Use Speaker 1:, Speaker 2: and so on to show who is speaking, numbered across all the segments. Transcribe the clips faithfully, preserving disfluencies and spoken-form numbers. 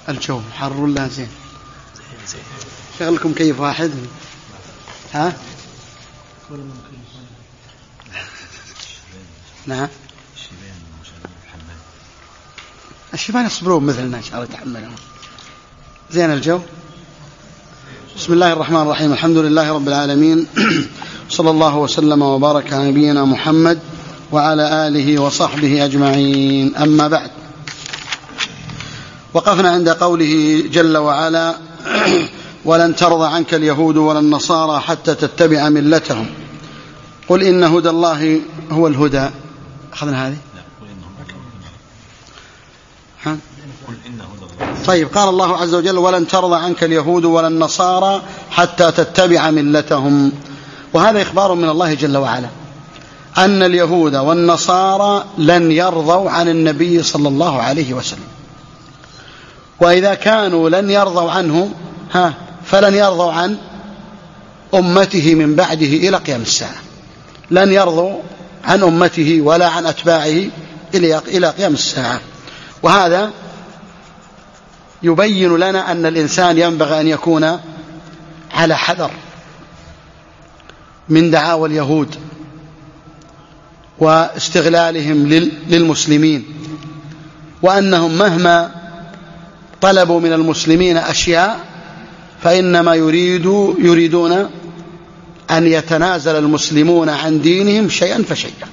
Speaker 1: الجو حر ولا زين؟ شغلكم كيف واحد؟ ها؟ نعم. الشبان يصبرون مثلنا إن شاء الله يتحملون. زين الجو. بسم الله الرحمن الرحيم. الحمد لله رب العالمين، صلى الله وسلم وبارك على نبينا محمد وعلى آله وصحبه أجمعين. أما بعد، وقفنا عند قوله جل وعلا: ولن ترضى عنك اليهود ولا النصارى حتى تتبع ملتهم قل إن هدى الله هو الهدى. أخذنا هذه. طيب، قال الله عز وجل: ولن ترضى عنك اليهود ولا النصارى حتى تتبع ملتهم. وهذا إخبار من الله جل وعلا أن اليهود والنصارى لن يرضوا عن النبي صلى الله عليه وسلم، وإذا كانوا لن يرضوا عنه ها فلن يرضوا عن أمته من بعده إلى قيام الساعة. لن يرضوا عن أمته ولا عن أتباعه إلى قيام الساعة. وهذا يبين لنا أن الإنسان ينبغي أن يكون على حذر من دعاوى اليهود واستغلالهم للمسلمين، وأنهم مهما طلبوا من المسلمين أشياء فإنما يريدوا يريدون أن يتنازل المسلمون عن دينهم شيئا فشيئا،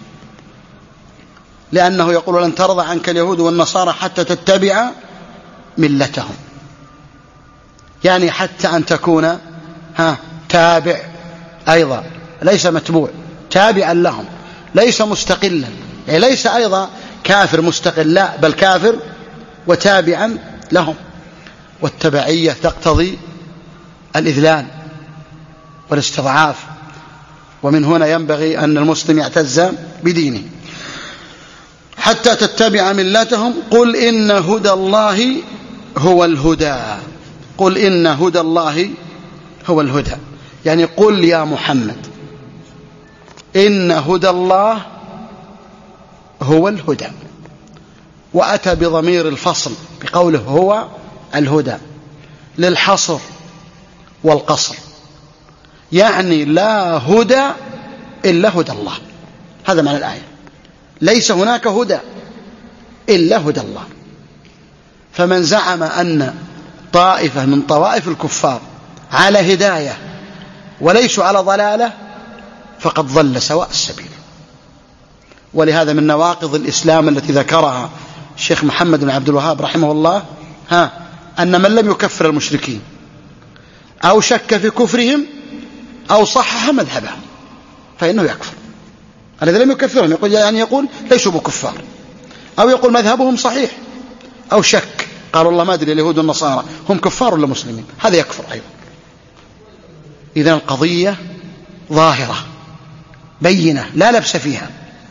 Speaker 1: لأنه يقول: لن ترضى عنك اليهود والنصارى حتى تتبع ملتهم، يعني حتى أن تكون ها تابع أيضا، ليس متبوع، تابعا لهم، ليس مستقلا، يعني ليس أيضا كافر مستقل، لا، بل كافر وتابعا لهم. والتبعية تقتضي الإذلال والاستضعاف، ومن هنا ينبغي أن المسلم يعتز بدينه. حتى تتبع ملتهم قل إن هدى الله هو الهدى. قل إن هدى الله هو الهدى، يعني قل يا محمد إن هدى الله هو الهدى. وأتى بضمير الفصل بقوله هو الهدى للحصر والقصر، يعني لا هدى إلا هدى الله. هذا معنى الآية، ليس هناك هدى إلا هدى الله. فمن زعم أن طائفة من طوائف الكفار على هداية وليسوا على ضلالة فقد ضل سواء السبيل. ولهذا من نواقض الإسلام التي ذكرها الشيخ محمد بن عبد الوهاب رحمه الله ها أن من لم يكفر المشركين أو شك في كفرهم أو صحح مذهبهم فإنه يكفر. الذي لم يكفرهم يقول يعني يقول ليسوا بكفار، أو يقول مذهبهم صحيح، أو شك قالوا الله ما أدري اليهود والنصارى هم كفار ولا مسلمين، هذا يكفر أيضا. إذن القضية ظاهرة بينة لا لبس فيها.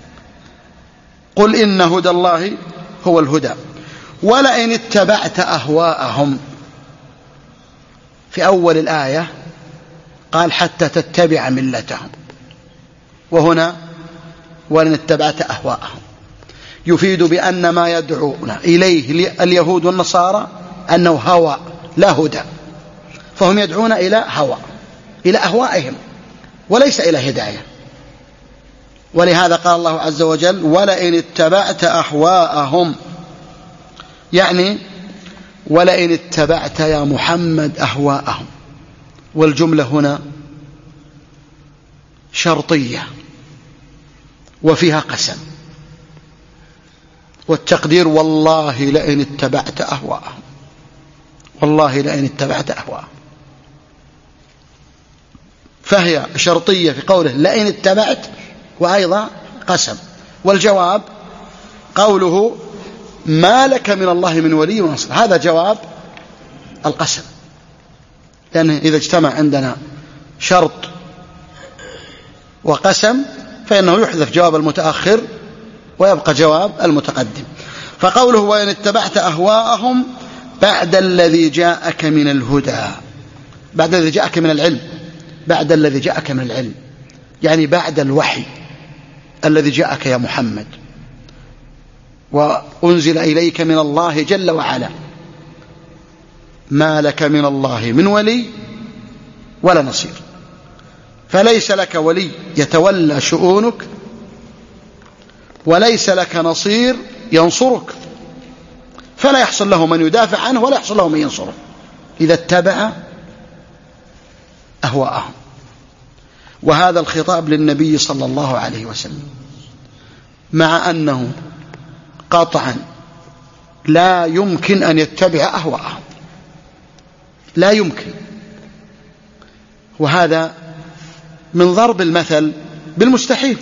Speaker 1: قل إن هدى الله هو الهدى ولئن اتبعت أهواءهم. في أول الآية قال حتى تتبع ملتهم، وهنا ولئن اتبعت أهواءهم، يفيد بأن ما يدعون إليه اليهود والنصارى أنه هوى لا هدى، فهم يدعون إلى هوى، إلى أهوائهم، وليس إلى هداية. ولهذا قال الله عز وجل ولئن اتبعت أهواءهم، يعني ولئن اتبعت يا محمد أهواءهم. والجملة هنا شرطية وفيها قسم، والتقدير والله لئن اتبعت أهواءهم، والله لئن اتبعت أهواءهم، فهي شرطية في قوله لئن اتبعت، وأيضا قسم. والجواب قوله ما لك من الله من ولي ونصر، هذا جواب القسم، لأنه إذا اجتمع عندنا شرط وقسم فإنه يحذف جواب المتأخر ويبقى جواب المتقدم. فقوله وإن اتبعت أهواءهم بعد الذي جاءك من الهدى، بعد الذي جاءك من العلم، بعد الذي جاءك من العلم يعني بعد الوحي الذي جاءك يا محمد وأنزل إليك من الله جل وعلا. ما لك من الله من ولي ولا نصير. فليس لك ولي يتولى شؤونك، وليس لك نصير ينصرك، فلا يحصل له من يدافع عنه ولا يحصل له من ينصره إذا اتبع أهواءهم. وهذا الخطاب للنبي صلى الله عليه وسلم، مع أنه قطعا لا يمكن أن يتبع أهواءهم، لا يمكن. وهذا من ضرب المثل بالمستحيل،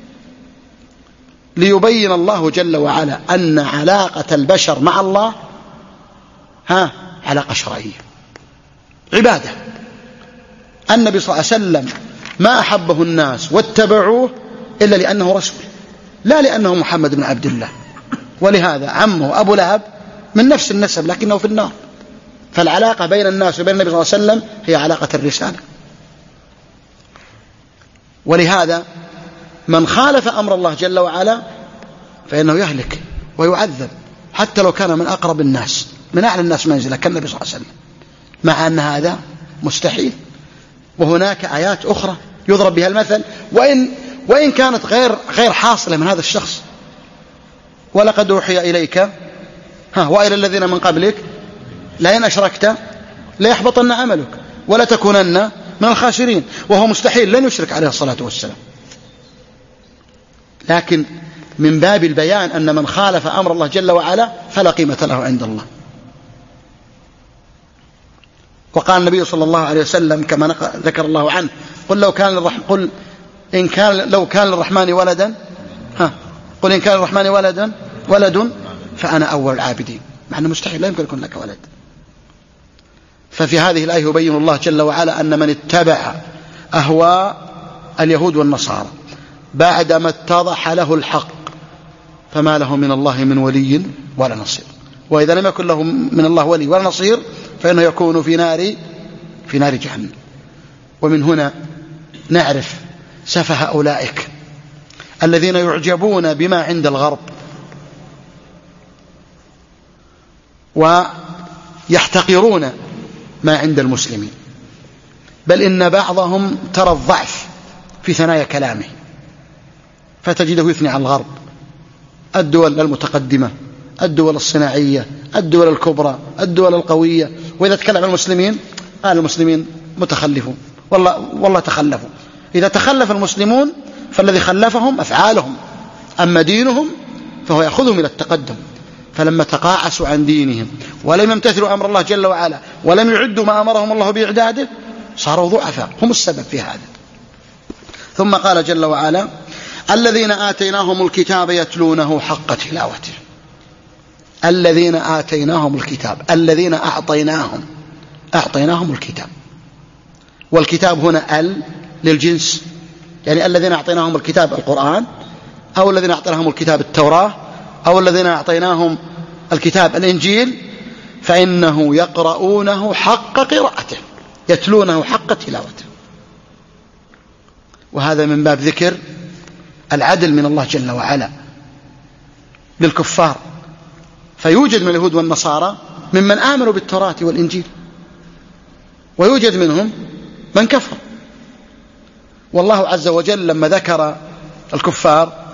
Speaker 1: ليبين الله جل وعلا أن علاقة البشر مع الله ها علاقة شرعية، عبادة. النبي صلى الله عليه وسلم ما أحبه الناس واتبعوه إلا لأنه رسول، لا لأنه محمد بن عبد الله. ولهذا عمه أبو لهب من نفس النسب لكنه في النار. فالعلاقة بين الناس وبين النبي صلى الله عليه وسلم هي علاقة الرسالة. ولهذا من خالف أمر الله جل وعلا فإنه يهلك ويعذب، حتى لو كان من أقرب الناس، من أعلى الناس منزلة كالنبي صلى الله عليه وسلم، مع أن هذا مستحيل. وهناك آيات أخرى يضرب بها المثل، وإن, وإن كانت غير, غير حاصلة من هذا الشخص. ولقد أوحي إليك ها وإلى الذين من قبلك لئن أشركت ليحبطن عملك ولتكونن من الخاسرين، وهو مستحيل لن يشرك عليه الصلاة والسلام. لكن من باب البيان أن من خالف أمر الله جل وعلا فلا قيمة له عند الله. وقال النبي صلى الله عليه وسلم كما ذكر الله عنه: قل لو كان الرحمن قل إن كان لو كان للرحمن ولدا ها قل إن كان للرحمن ولدا ولد فأنا أول العابدين. مع أنه مستحيل، لا يمكن يكون لك ولد. ففي هذه الآية يبين الله جل وعلا أن من اتبع أهواء اليهود والنصارى بعدما اتضح له الحق فما له من الله من ولي ولا نصير. وإذا لم يكن له من الله ولي ولا نصير فإنه يكون في نار في نار جهنم. ومن هنا نعرف سفه أولئك الذين يعجبون بما عند الغرب ويحتقرون ما عند المسلمين، بل إن بعضهم ترى الضعف في ثنايا كلامه، فتجده يثني على الغرب، الدول المتقدمة، الدول الصناعية، الدول الكبرى، الدول القوية. وإذا تكلم عن المسلمين قال المسلمين متخلفون، والله, والله تخلفوا. إذا تخلف المسلمون فالذي خلفهم أفعالهم، أما دينهم فهو يأخذهم إلى التقدم. فلما تقاعسوا عن دينهم ولم يمتثلوا أمر الله جل وعلا ولم يعدوا ما أمرهم الله بإعداده صاروا ضعفاء، هم السبب في هذا. ثم قال جل وعلا: الذين آتيناهم الكتاب يتلونه حق تلاوته. الذين آتيناهم الكتاب، الذين أعطيناهم أعطيناهم الكتاب. والكتاب هنا ال للجنس، يعني الذين أعطيناهم الكتاب القرآن، أو الذين أعطيناهم الكتاب التوراة، أو الذين أعطيناهم الكتاب الإنجيل، فإنه يقرؤونه حق قراءته، يتلونه حق تلاوته. وهذا من باب ذكر العدل من الله جل وعلا للكفار. فيوجد من اليهود والنصارى ممن آمنوا بالتوراة والإنجيل، ويوجد منهم من كفر. والله عز وجل لما ذكر الكفار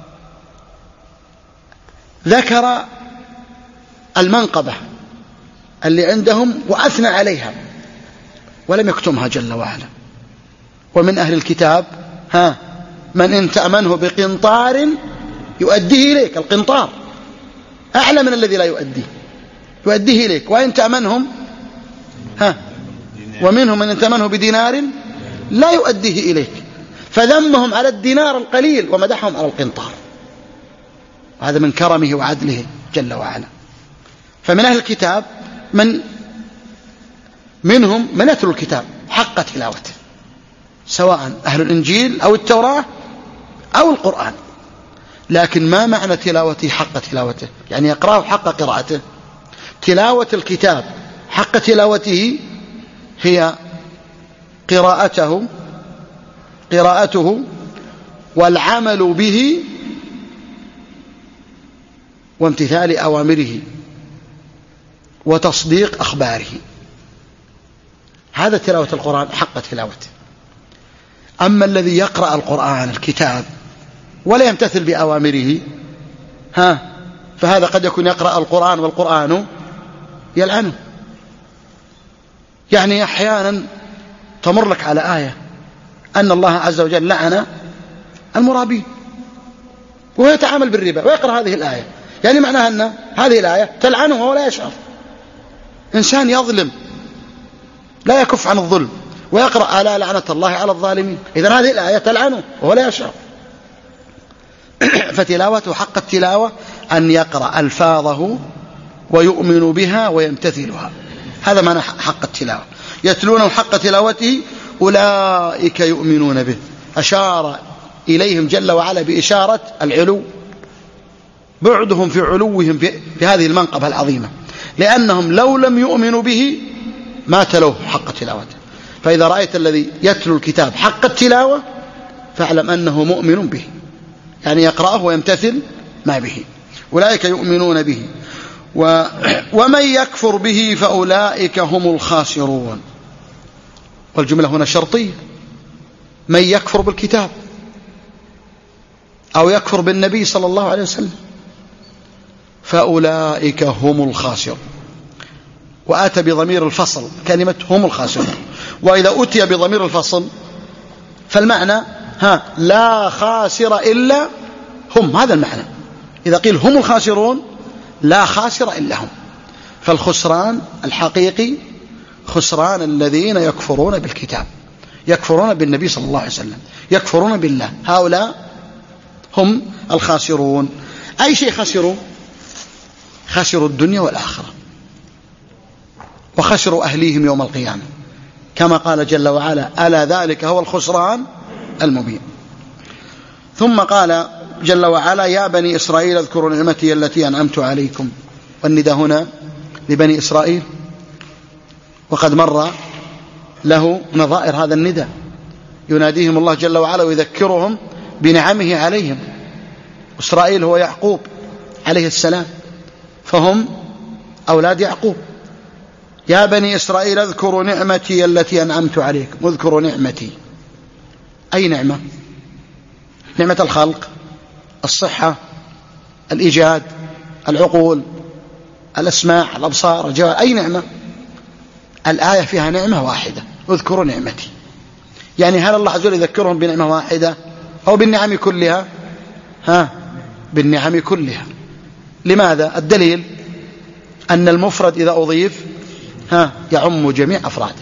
Speaker 1: ذكر المنقبة اللي عندهم وأثنى عليها ولم يكتمها جل وعلا. ومن أهل الكتاب ها من إن تأمنه بقنطار يؤديه إليك. القنطار أعلى من الذي لا يؤديه، يؤديه إليك. وإن تأمنهم ها ومنهم من إن تأمنه بدينار لا يؤديه إليك. فذمهم على الدينار القليل ومدحهم على القنطار. وهذا من كرمه وعدله جل وعلا. فمن أهل الكتاب من منهم من يتلو الكتاب حق تلاوته، سواء أهل الإنجيل أو التوراة أو القرآن. لكن ما معنى تلاوته حق تلاوته؟ يعني يقرأه حق قراءته. تلاوة الكتاب حق تلاوته هي قراءته قراءته والعمل به وامتثال أوامره وتصديق أخباره. هذا تلاوة القرآن حق تلاوته. أما الذي يقرأ القرآن الكتاب ولا يمتثل بأوامره ها فهذا قد يكون يقرأ القرآن والقرآن يلعنه. يعني أحيانا تمر لك على آية أن الله عز وجل لعن المرابين وهو يتعامل بالربا ويقرأ هذه الآية، يعني معناها أن هذه الآية تلعنه وهو لا يشعر. إنسان يظلم لا يكف عن الظلم ويقرأ ألا لعنة الله على الظالمين، إذن هذه الآية تلعنه وهو لا يشعر. فتلاوته حق التلاوة أن يقرأ ألفاظه ويؤمن بها ويمتثلها، هذا معنى حق التلاوة. يتلونه حق تلاوته أولئك يؤمنون به، أشار إليهم جل وعلا بإشارة العلو، بعدهم في علوهم في, في هذه المنقبة العظيمة، لأنهم لو لم يؤمنوا به ما تلوه حق تلاوته. فإذا رأيت الذي يتلو الكتاب حق التلاوة فاعلم أنه مؤمن به، يعني يقرأه ويمتثل ما به. أولئك يؤمنون به و... ومن يكفر به فأولئك هم الخاسرون. والجملة هنا شرطية، من يكفر بالكتاب أو يكفر بالنبي صلى الله عليه وسلم فأولئك هم الخاسرون. وآتى بضمير الفصل كلمة هم الخاسرون، وإذا أتي بضمير الفصل فالمعنى ها لا خاسر إلا هم، هذا المعنى. إذا قيل هم الخاسرون لا خاسر إلا هم. فالخسران الحقيقي خسران الذين يكفرون بالكتاب، يكفرون بالنبي صلى الله عليه وسلم، يكفرون بالله، هؤلاء هم الخاسرون. أي شيء خسروا؟ خسروا الدنيا والآخرة، وخسروا أهليهم يوم القيامة، كما قال جل وعلا ألا ذلك هو الخسران المبين. ثم قال جل وعلا يا بني إسرائيل اذكروا نعمتي التي أنعمت عليكم، والنداء هنا لبني إسرائيل، وقد مر له نظائر هذا النداء، يناديهم الله جل وعلا ويذكرهم بنعمه عليهم. إسرائيل هو يعقوب عليه السلام، فهم أولاد يعقوب. يا بني إسرائيل اذكروا نعمتي التي أنعمت عليكم. اذكروا نعمتي، أي نعمة؟ نعمة الخلق، الصحة، الإيجاد، العقول، الأسماع، الأبصار، الجوارح، أي نعمة؟ الآية فيها نعمة واحدة، اذكروا نعمتي. يعني هل الله عز وجل يذكرهم بنعمة واحدة أو بالنعم كلها؟ ها بالنعم كلها. لماذا؟ الدليل أن المفرد إذا أضيف ها يعم جميع أفراده،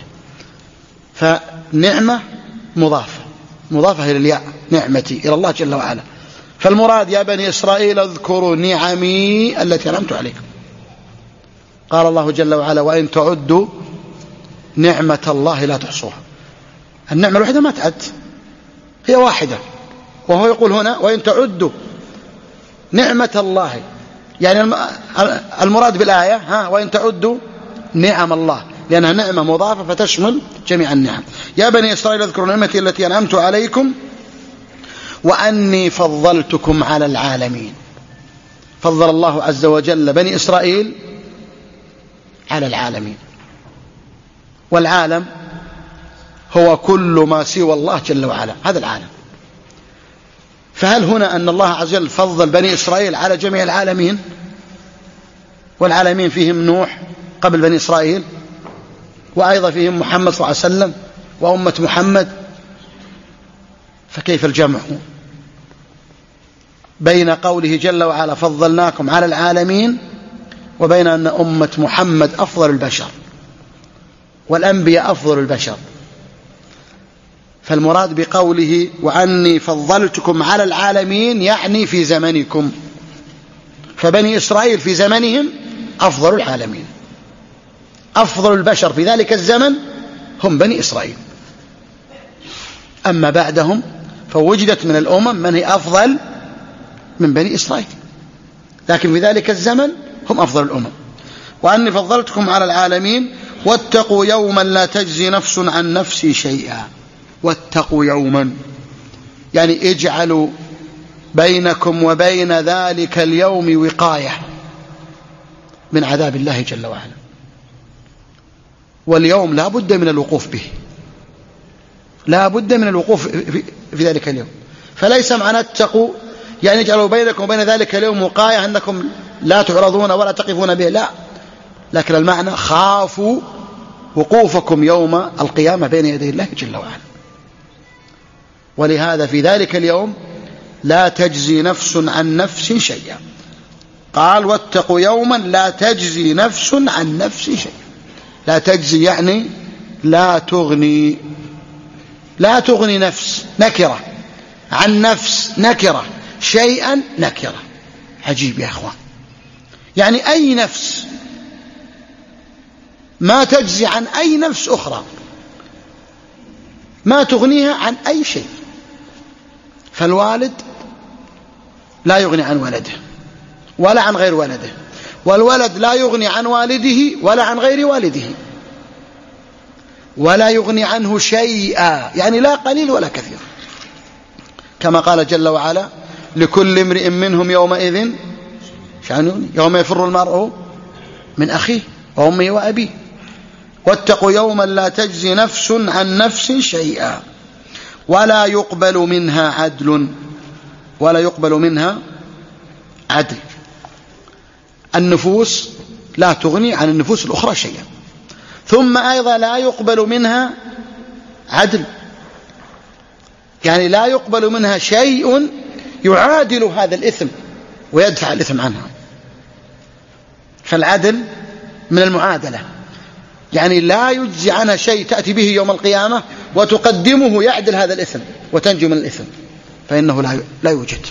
Speaker 1: فنعمة مضافة مضافة إلى الياء، نعمتي إلى الله جل وعلا. فالمراد يا بني إسرائيل اذكروا نعمي التي أنعمت عليكم. قال الله جل وعلا وإن تعدوا نعمة الله لا تحصوها. النعمة الواحدة ما تعد، هي واحدة، وهو يقول هنا وإن تعدوا نعمة الله، يعني المراد بالآية ها وإن تعدوا نعم الله، لأنها نعمة مضافة فتشمل جميع النعم. يا بني إسرائيل اذكروا نعمتي التي أنعمت عليكم وأني فضلتكم على العالمين. فضل الله عز وجل بني إسرائيل على العالمين، والعالم هو كل ما سوى الله جل وعلا، هذا العالم. فهل هنا أن الله عز وجل فضل بني إسرائيل على جميع العالمين؟ والعالمين فيهم نوح قبل بني إسرائيل، وأيضا فيهم محمد صلى الله عليه وسلم وأمة محمد، فكيف الجمع بين قوله جل وعلا فضلناكم على العالمين وبين أن أمة محمد أفضل البشر والأنبياء أفضل البشر؟ فالمراد بقوله وأني فضلتكم على العالمين يعني في زمنكم، فبني إسرائيل في زمنهم أفضل العالمين، أفضل البشر في ذلك الزمن هم بني إسرائيل. أما بعدهم فوجدت من الأمم من هي أفضل من بني إسرائيل، لكن في ذلك الزمن هم أفضل الأمم. وأني فضلتكم على العالمين واتقوا يوما لا تجزي نفس عن نفس شيئا. واتقوا يوما يعني اجعلوا بينكم وبين ذلك اليوم وقاية من عذاب الله جل وعلا. واليوم لا بد من الوقوف به، لا بد من الوقوف في, في ذلك اليوم. فليس معنى اتقوا يعني اجعلوا بينكم وبين ذلك اليوم وقاية أنكم لا تعرضون ولا تقفون به، لا، لكن المعنى خافوا وقوفكم يوم القيامة بين يدي الله جل وعلا. ولهذا في ذلك اليوم لا تجزي نفس عن نفس شيئا، قال واتقوا يوما لا تجزي نفس عن نفس شيئا. لا تجزي يعني لا تغني، لا تغني نفس نكرة عن نفس نكرة، شيئا نكرة. عجيب يا أخوان، يعني أي نفس ما تجزي عن أي نفس أخرى، ما تغنيها عن أي شيء. فالوالد لا يغني عن ولده ولا عن غير ولده، والولد لا يغني عن والده ولا عن غير والده، ولا يغني عنه شيئا، يعني لا قليل ولا كثير، كما قال جل وعلا لكل امرئ منهم يومئذ شأن يغنيه، يوم يفر المرء من أخيه وأمه وأبيه. واتقوا يوما لا تجزي نفس عن نفس شيئا ولا يقبل منها عدل، ولا يقبل منها عدل. النفوس لا تغني عن النفوس الأخرى شيئا، ثم أيضا لا يقبل منها عدل، يعني لا يقبل منها شيء يعادل هذا الإثم ويدفع الإثم عنها. فالعدل من المعادلة، يعني لا يجزي عنها شيء تأتي به يوم القيامة وتقدمه يعدل هذا الإثم وتنجو من الإثم، فإنه لا يوجد.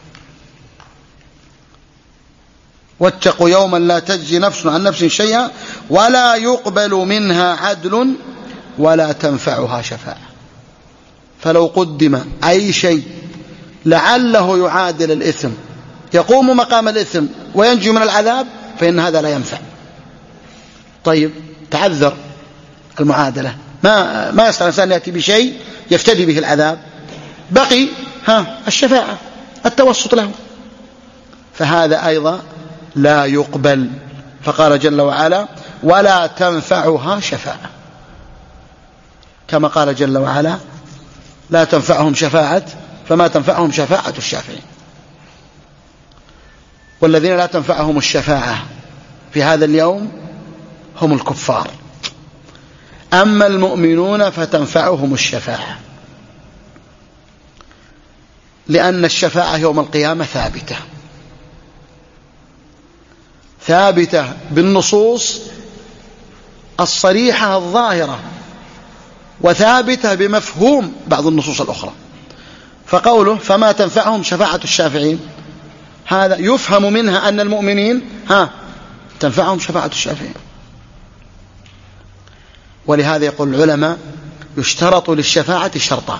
Speaker 1: واتقوا يوما لا تجزي نفس عن نفس شيئا ولا يقبل منها عدل ولا تنفعها شفاعة. فلو قدم أي شيء لعله يعادل الإثم يقوم مقام الإثم وينجو من العذاب فإن هذا لا ينفع. طيب تعذر المعادلة، ما ما يستطيع الإنسان يأتي بشيء يفتدي به العذاب، بقي ها الشفاعة التوسط له، فهذا أيضا لا يقبل. فقال جل وعلا ولا تنفعها شفاعة، كما قال جل وعلا لا تنفعهم شفاعة فما تنفعهم شفاعة الشافعين. والذين لا تنفعهم الشفاعة في هذا اليوم هم الكفار، أما المؤمنون فتنفعهم الشفاعة، لأن الشفاعة يوم القيامة ثابتة، ثابتة بالنصوص الصريحة الظاهرة، وثابتة بمفهوم بعض النصوص الأخرى. فقوله فما تنفعهم شفاعة الشافعين، هذا يفهم منها أن المؤمنين ها تنفعهم شفاعة الشافعين. ولهذا يقول العلماء يشترط للشفاعة شرطان.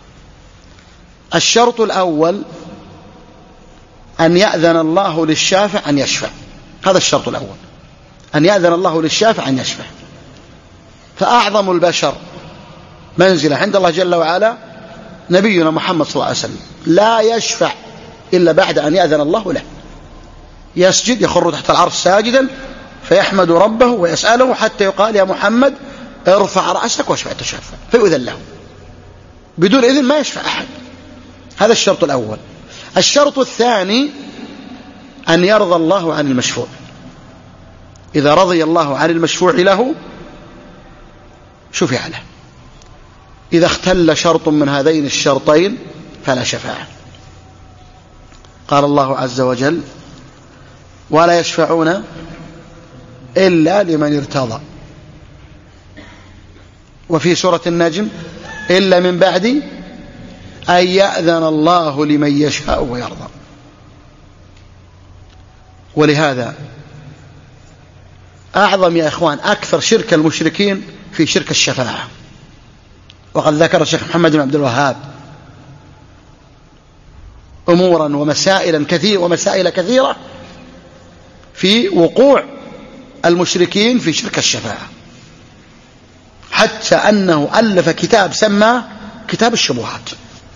Speaker 1: الشرط الأول أن يأذن الله للشافع أن يشفع، هذا الشرط الأول، أن يأذن الله للشافع أن يشفع. فأعظم البشر منزلة عند الله جل وعلا نبينا محمد صلى الله عليه وسلم، لا يشفع إلا بعد أن يأذن الله له. يسجد يخر تحت العرش ساجدا فيحمد ربه ويسأله حتى يقال يا محمد ارفع رأسك واشفع تشفع، فيؤذن له. بدون إذن ما يشفع أحد. هذا الشرط الأول. الشرط الثاني أن يرضى الله عن المشفوع. إذا رضي الله عن المشفوع له شفع له. إذا اختل شرط من هذين الشرطين فلا شفاعة. قال الله عز وجل ولا يشفعون إلا لمن ارتضى. وفي سورة النجم إلا من بعد أن يأذن الله لمن يشاء ويرضى. ولهذا أعظم يا إخوان أكثر شرك المشركين في شرك الشفاعة. وقد ذكر الشيخ محمد بن عبد الوهاب أمورا ومسائل كثيرة ومسائل كثيرة في وقوع المشركين في شرك الشفاعة، حتى أنه ألف كتاب سماه كتاب الشبهات.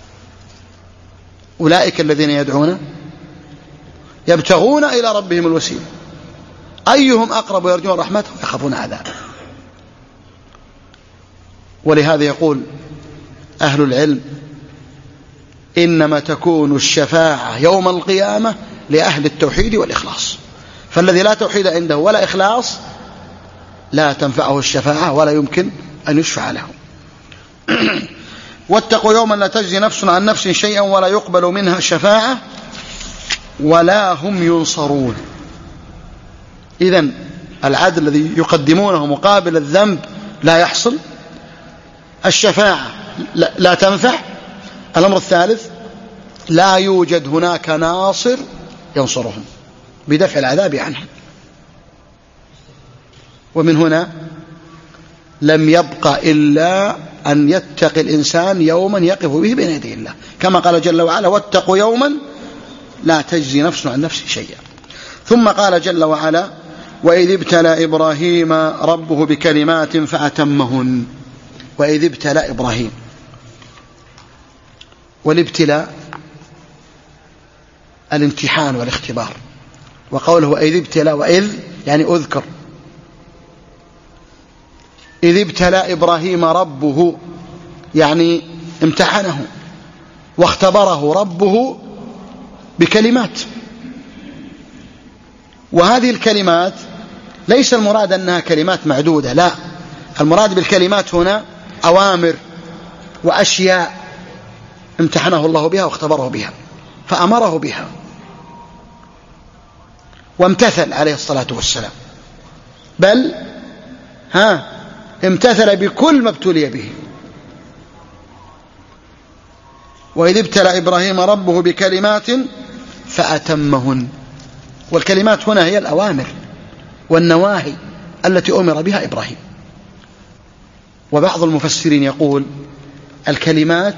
Speaker 1: أولئك الذين يدعون يبتغون إلى ربهم الوسيلة أيهم أقرب ويرجون رحمته ويخافون عذابه. ولهذا يقول أهل العلم إنما تكون الشفاعة يوم القيامة لأهل التوحيد والإخلاص، فالذي لا توحيد عنده ولا إخلاص لا تنفعه الشفاعة ولا يمكن أن يشفع له. واتقوا يوما لا تجزي نفس عن نفس شيئا ولا يقبل منها شفاعة ولا هم ينصرون. إذن العدل الذي يقدمونه مقابل الذنب لا يحصل، الشفاعة لا تنفع. الأمر الثالث لا يوجد هناك ناصر ينصرهم بدفع العذاب عنهم. ومن هنا لم يبق إلا أن يتقي الإنسان يوما يقف به بين يدي الله، كما قال جل وعلا واتقوا يوما لا تجزي نفس عن نفس شيئا. ثم قال جل وعلا وإذ ابتلى إبراهيم ربه بكلمات فأتمهن. وإذ ابتلى إبراهيم، والابتلاء الامتحان والاختبار، وقوله وإذ ابتلى وإذ يعني أذكر. إذ ابتلى إبراهيم ربه يعني امتحنه واختبره ربه بكلمات، وهذه الكلمات ليس المراد أنها كلمات معدودة، لا، المراد بالكلمات هنا أوامر وأشياء امتحنه الله بها واختبره بها فأمره بها، وامتثل عليه الصلاة والسلام، بل ها امتثل بكل ما ابتلي به. وإذ ابتلى إبراهيم ربه بكلمات فأتمهن، والكلمات هنا هي الأوامر والنواهي التي أمر بها إبراهيم. وبعض المفسرين يقول الكلمات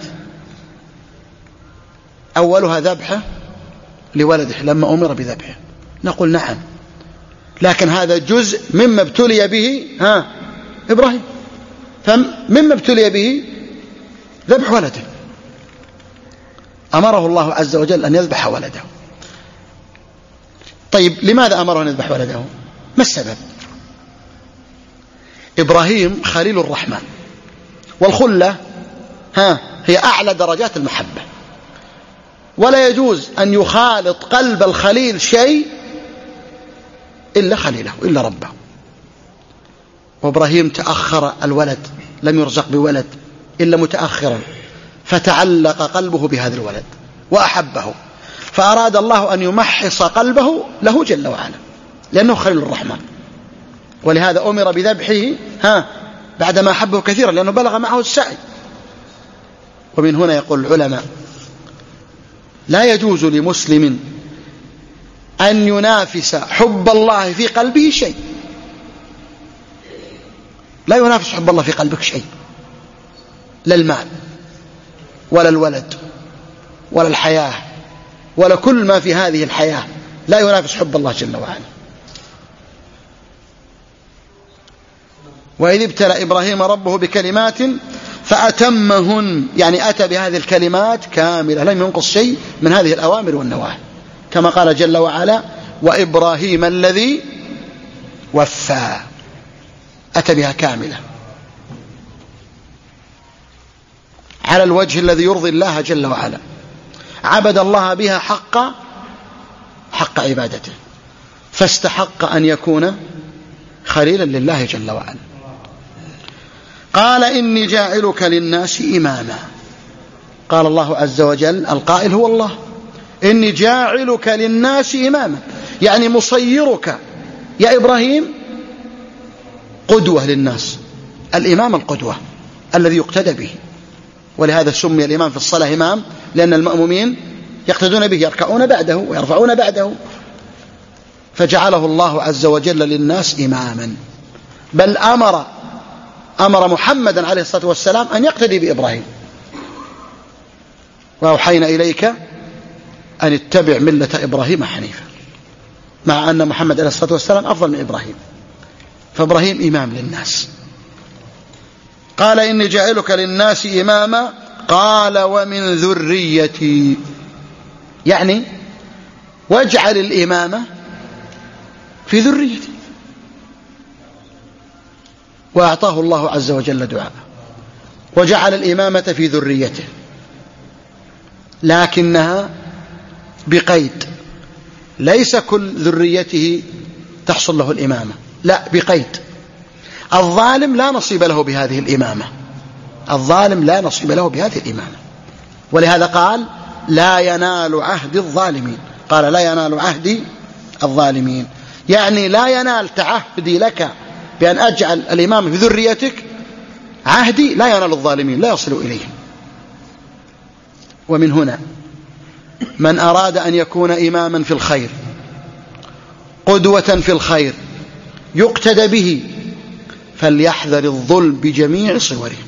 Speaker 1: أولها ذبحه لولده لما أمر بذبحه، نقول نعم، لكن هذا جزء مما ابتلي به ها إبراهيم، فمما ابتلي به ذبح ولده، أمره الله عز وجل أن يذبح ولده. طيب لماذا أمره أن يذبح ولده؟ ما السبب؟ إبراهيم خليل الرحمن، والخلة ها هي أعلى درجات المحبة، ولا يجوز أن يخالط قلب الخليل شيء إلا خليله إلا ربه. وإبراهيم تأخر الولد، لم يرزق بولد إلا متأخرا، فتعلق قلبه بهذا الولد وأحبه، فأراد الله أن يمحص قلبه له جل وعلا لأنه خليل الرحمن، ولهذا أمر بذبحه ها بعدما أحبه كثيرا لأنه بلغ معه السعي. ومن هنا يقول العلماء لا يجوز لمسلم أن ينافس حب الله في قلبه شيء، لا ينافس حب الله في قلبك شيء، لا المال ولا الولد ولا الحياة ولا كل ما في هذه الحياة لا ينافس حب الله جل وعلا. وإذ ابتلى إبراهيم ربه بكلمات فأتمهن، يعني أتى بهذه الكلمات كاملة لم ينقص شيء من هذه الأوامر والنواهي، كما قال جل وعلا وإبراهيم الذي وفى، أتى بها كاملة على الوجه الذي يرضي الله جل وعلا، عبد الله بها حق حق عبادته، فاستحق أن يكون خليلا لله جل وعلا. قال إني جاعلك للناس إماما، قال الله عز وجل القائل هو الله، إني جاعلك للناس إماما، يعني مصيرك يا إبراهيم قدوة للناس، الإمام القدوة الذي يقتدى به، ولهذا سمي الإمام في الصلاة إمام، لأن المأمومين يقتدون به، يركعون بعده ويرفعون بعده، فجعله الله عز وجل للناس إماما، بل أمر أمر محمدا عليه الصلاة والسلام أن يقتدي بإبراهيم، وأوحينا إليك أن اتبع ملة إبراهيم حنيفا، مع أن محمد عليه الصلاة والسلام أفضل من إبراهيم، فإبراهيم إمام للناس. قال إني جاعلك للناس إماما، قال ومن ذريتي، يعني واجعل الإمامة في ذريتي، وأعطاه الله عز وجل دعاء وجعل الإمامة في ذريته، لكنها بقيد، ليس كل ذريته تحصل له الإمامة، لا، بقيد. الظالم لا نصيب له بهذه الإمامة، الظالم لا نصيب له بهذه الإمامة. ولهذا قال لا ينال عهد الظالمين، قال لا ينال عهد الظالمين، يعني لا ينال تعهدي لك بأن أجعل الإمام في ذريتك، عهدي لا ينال الظالمين، لا يصل إليهم. ومن هنا من أراد أن يكون إماما في الخير، قدوة في الخير، يقتدى به، فليحذر الظلم بجميع صوره.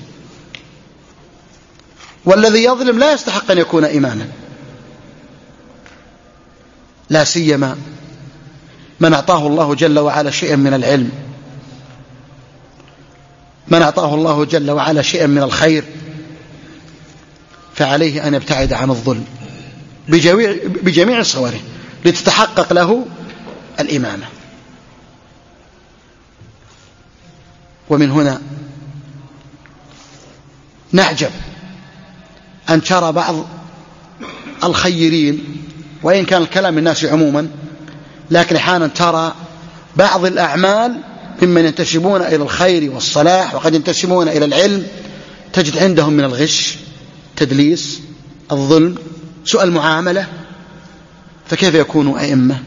Speaker 1: والذي يظلم لا يستحق أن يكون إماما، لا سيما من أعطاه الله جل وعلا شيئا من العلم، من أعطاه الله جل وعلا شيئا من الخير، فعليه أن يبتعد عن الظلم بجميع, بجميع صوره لتتحقق له الإمامة. ومن هنا نعجب أن ترى بعض الخيرين، وإن كان الكلام الناس عموما، لكن أحيانا ترى بعض الأعمال ممن ينتسبون إلى الخير والصلاح وقد ينتسبون إلى العلم، تجد عندهم من الغش، تدليس، الظلم، سوء المعاملة، فكيف يكونوا أئمة؟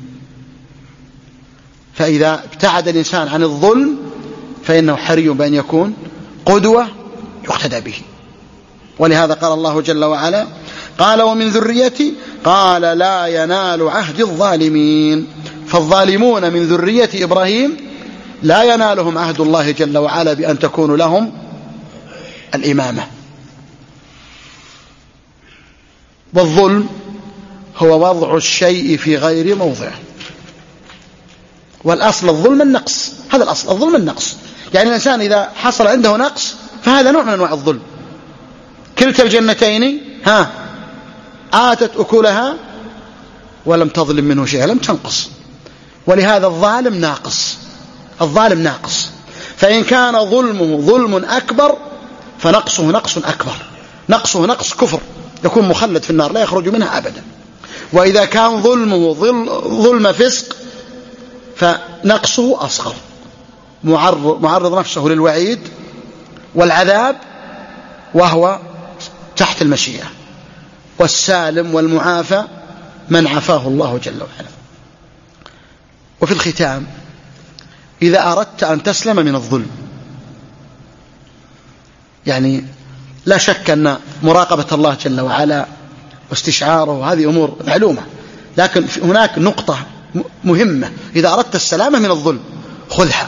Speaker 1: فإذا ابتعد الإنسان عن الظلم فإنه حري بأن يكون قدوة يقتدى به. ولهذا قال الله جل وعلا قال ومن ذريتي، قال لا ينال عهد الظالمين. فالظالمون من ذرية إبراهيم لا ينالهم عهد الله جل وعلا بأن تكون لهم الإمامة. والظلم هو وضع الشيء في غير موضعه، والأصل الظلم النقص، هذا الأصل، الظلم النقص. يعني الإنسان إذا حصل عنده نقص فهذا نوع من أنواع الظلم. كلتا الجنتين ها آتت أكلها ولم تظلم منه شيئا، لم تنقص. ولهذا الظالم ناقص، الظالم ناقص. فإن كان ظلمه ظلم أكبر فنقصه نقص أكبر، نقصه نقص كفر، يكون مخلد في النار لا يخرج منها أبدا. وإذا كان ظلمه ظلم فسق فنقصه أصغر، معرض, معرض نفسه للوعيد والعذاب وهو تحت المشيئة. والسالم والمعافى من عافاه الله جل وعلا. وفي الختام، إذا أردت أن تسلم من الظلم، يعني لا شك أن مراقبة الله جل وعلا واستشعاره هذه أمور معلومة، لكن هناك نقطة مهمة إذا أردت السلامة من الظلم خذها،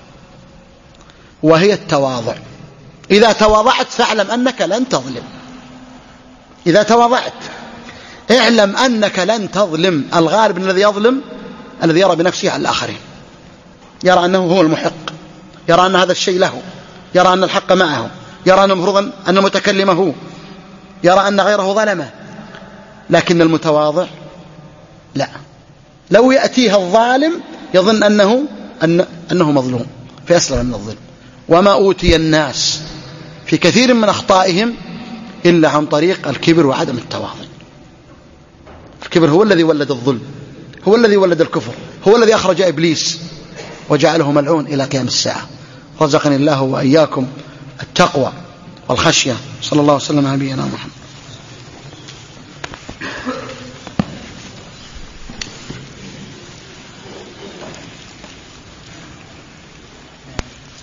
Speaker 1: وهي التواضع. إذا تواضعت فاعلم أنك لن تظلم، إذا تواضعت اعلم أنك لن تظلم. الغالب الذي يظلم الذي يرى بنفسه على الآخرين، يرى أنه هو المحق، يرى أن هذا الشيء له، يرى أن الحق معه، يرى أن المفروض أن المتكلم هو، يرى أن غيره ظلمه. لكن المتواضع لا، لو يأتيها الظالم يظن أنه, أن أنه مظلوم فيسلم من الظلم. وما أوتي الناس في كثير من أخطائهم إلا عن طريق الكبر وعدم التواضع. الكبر هو الذي ولد الظلم، هو الذي ولد الكفر، هو الذي أخرج إبليس وجعله ملعون إلى قيام الساعة. رزقني الله وإياكم التقوى والخشية. صلى الله وسلم على نبينا محمد.